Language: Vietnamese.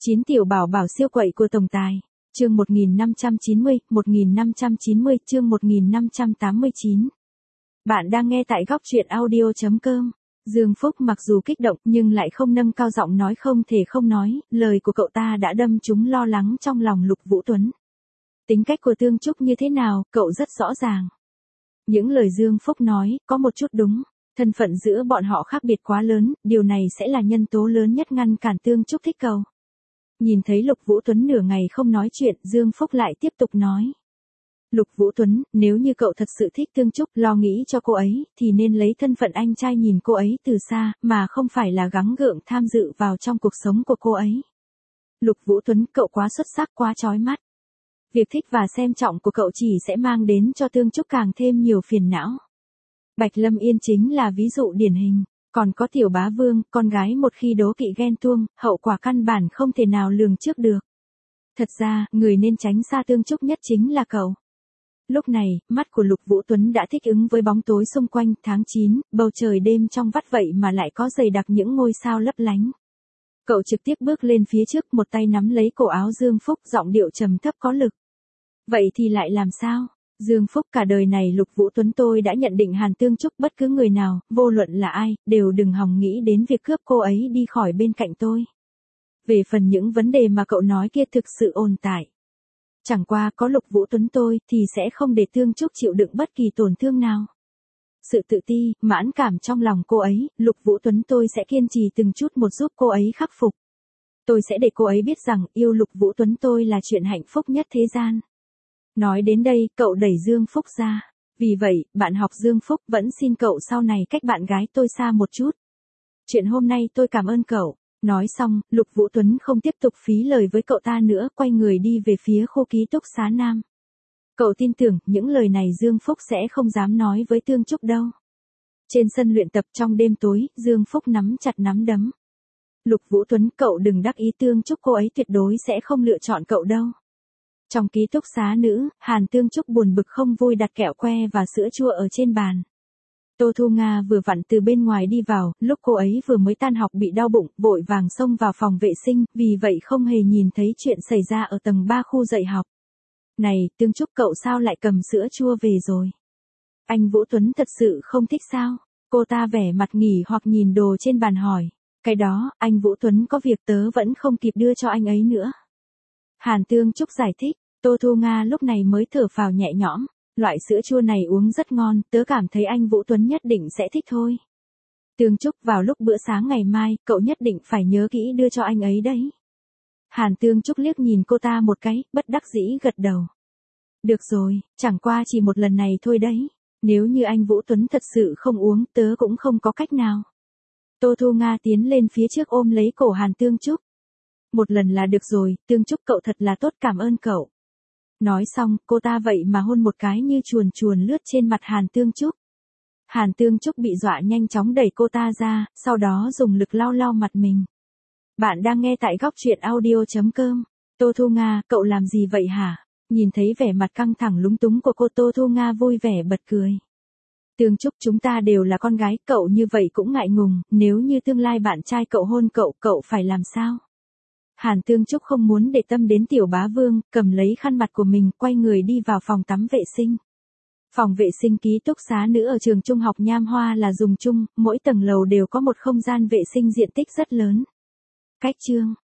9 tiểu bảo bảo siêu quậy của tổng tài. Chương 1590, chương 1589. Bạn đang nghe tại góc truyện audio.com. Dương Phúc mặc dù kích động nhưng lại không nâng cao giọng nói không thể không nói, lời của cậu ta đã đâm trúng lo lắng trong lòng Lục Vũ Tuấn. Tính cách của Tương Trúc như thế nào, cậu rất rõ ràng. Những lời Dương Phúc nói, có một chút đúng. Thân phận giữa bọn họ khác biệt quá lớn, điều này sẽ là nhân tố lớn nhất ngăn cản Tương Trúc thích cậu. Nhìn thấy Lục Vũ Tuấn nửa ngày không nói chuyện, Dương Phúc lại tiếp tục nói. Lục Vũ Tuấn, nếu như cậu thật sự thích Tương Trúc, lo nghĩ cho cô ấy, thì nên lấy thân phận anh trai nhìn cô ấy từ xa, mà không phải là gắng gượng tham dự vào trong cuộc sống của cô ấy. Lục Vũ Tuấn, cậu quá xuất sắc, quá chói mắt. Việc thích và xem trọng của cậu chỉ sẽ mang đến cho Tương Trúc càng thêm nhiều phiền não. Bạch Lâm Yên chính là ví dụ điển hình. Còn có Tiểu Bá Vương, con gái một khi đố kỵ ghen tuông, hậu quả căn bản không thể nào lường trước được. Thật ra, người nên tránh xa Tương Trúc nhất chính là cậu. Lúc này, mắt của Lục Vũ Tuấn đã thích ứng với bóng tối xung quanh. Tháng 9, bầu trời đêm trong vắt vậy mà lại có dày đặc những ngôi sao lấp lánh. Cậu trực tiếp bước lên phía trước, một tay nắm lấy cổ áo Dương Phúc, giọng điệu trầm thấp có lực. Vậy thì lại làm sao? Dương Phúc, cả đời này Lục Vũ Tuấn tôi đã nhận định Hàn Tương Trúc, bất cứ người nào, vô luận là ai, đều đừng hòng nghĩ đến việc cướp cô ấy đi khỏi bên cạnh tôi. Về phần những vấn đề mà cậu nói kia thực sự ồn tại. Chẳng qua có Lục Vũ Tuấn tôi thì sẽ không để Tương Trúc chịu đựng bất kỳ tổn thương nào. Sự tự ti, mãn cảm trong lòng cô ấy, Lục Vũ Tuấn tôi sẽ kiên trì từng chút một giúp cô ấy khắc phục. Tôi sẽ để cô ấy biết rằng yêu Lục Vũ Tuấn tôi là chuyện hạnh phúc nhất thế gian. Nói đến đây, cậu đẩy Dương Phúc ra. Vì vậy, bạn học Dương Phúc vẫn xin cậu sau này cách bạn gái tôi xa một chút. Chuyện hôm nay tôi cảm ơn cậu. Nói xong, Lục Vũ Tuấn không tiếp tục phí lời với cậu ta nữa, quay người đi về phía khu ký túc xá Nam. Cậu tin tưởng, những lời này Dương Phúc sẽ không dám nói với Tương Trúc đâu. Trên sân luyện tập trong đêm tối, Dương Phúc nắm chặt nắm đấm. Lục Vũ Tuấn, cậu đừng đắc ý, Tương Trúc cô ấy tuyệt đối sẽ không lựa chọn cậu đâu. Trong ký túc xá nữ, Hàn Tương Trúc buồn bực không vui đặt kẹo que và sữa chua ở trên bàn. Tô Thu Nga vừa vặn từ bên ngoài đi vào, lúc cô ấy vừa mới tan học bị đau bụng, vội vàng xông vào phòng vệ sinh, vì vậy không hề nhìn thấy chuyện xảy ra ở tầng 3 khu dạy học. Này, Tương Trúc, cậu sao lại cầm sữa chua về rồi? Anh Vũ Tuấn thật sự không thích sao? Cô ta vẻ mặt nghỉ hoặc nhìn đồ trên bàn hỏi. Cái đó, anh Vũ Tuấn có việc tớ vẫn không kịp đưa cho anh ấy nữa. Hàn Tương Trúc giải thích. Tô Thu Nga lúc này mới thở phào nhẹ nhõm, loại sữa chua này uống rất ngon, tớ cảm thấy anh Vũ Tuấn nhất định sẽ thích thôi. Tương Trúc, vào lúc bữa sáng ngày mai, cậu nhất định phải nhớ kỹ đưa cho anh ấy đấy. Hàn Tương Trúc liếc nhìn cô ta một cái, bất đắc dĩ gật đầu. Được rồi, chẳng qua chỉ một lần này thôi đấy, nếu như anh Vũ Tuấn thật sự không uống, tớ cũng không có cách nào. Tô Thu Nga tiến lên phía trước ôm lấy cổ Hàn Tương Trúc. Một lần là được rồi, Tương Trúc cậu thật là tốt, cảm ơn cậu. Nói xong, cô ta vậy mà hôn một cái như chuồn chuồn lướt trên mặt Hàn Tương Trúc. Hàn Tương Trúc bị dọa nhanh chóng đẩy cô ta ra, sau đó dùng lực lau lau mặt mình. Bạn đang nghe tại góc truyện audio.com. Tô Thu Nga, cậu làm gì vậy hả? Nhìn thấy vẻ mặt căng thẳng lúng túng của cô, Tô Thu Nga vui vẻ bật cười. Tương Trúc, chúng ta đều là con gái, cậu như vậy cũng ngại ngùng, nếu như tương lai bạn trai cậu hôn cậu, cậu phải làm sao? Hàn Tương Trúc không muốn để tâm đến Tiểu Bá Vương, cầm lấy khăn mặt của mình, quay người đi vào phòng tắm vệ sinh. Phòng vệ sinh ký túc xá nữ ở trường trung học Nham Hoa là dùng chung, mỗi tầng lầu đều có một không gian vệ sinh diện tích rất lớn. Cách chương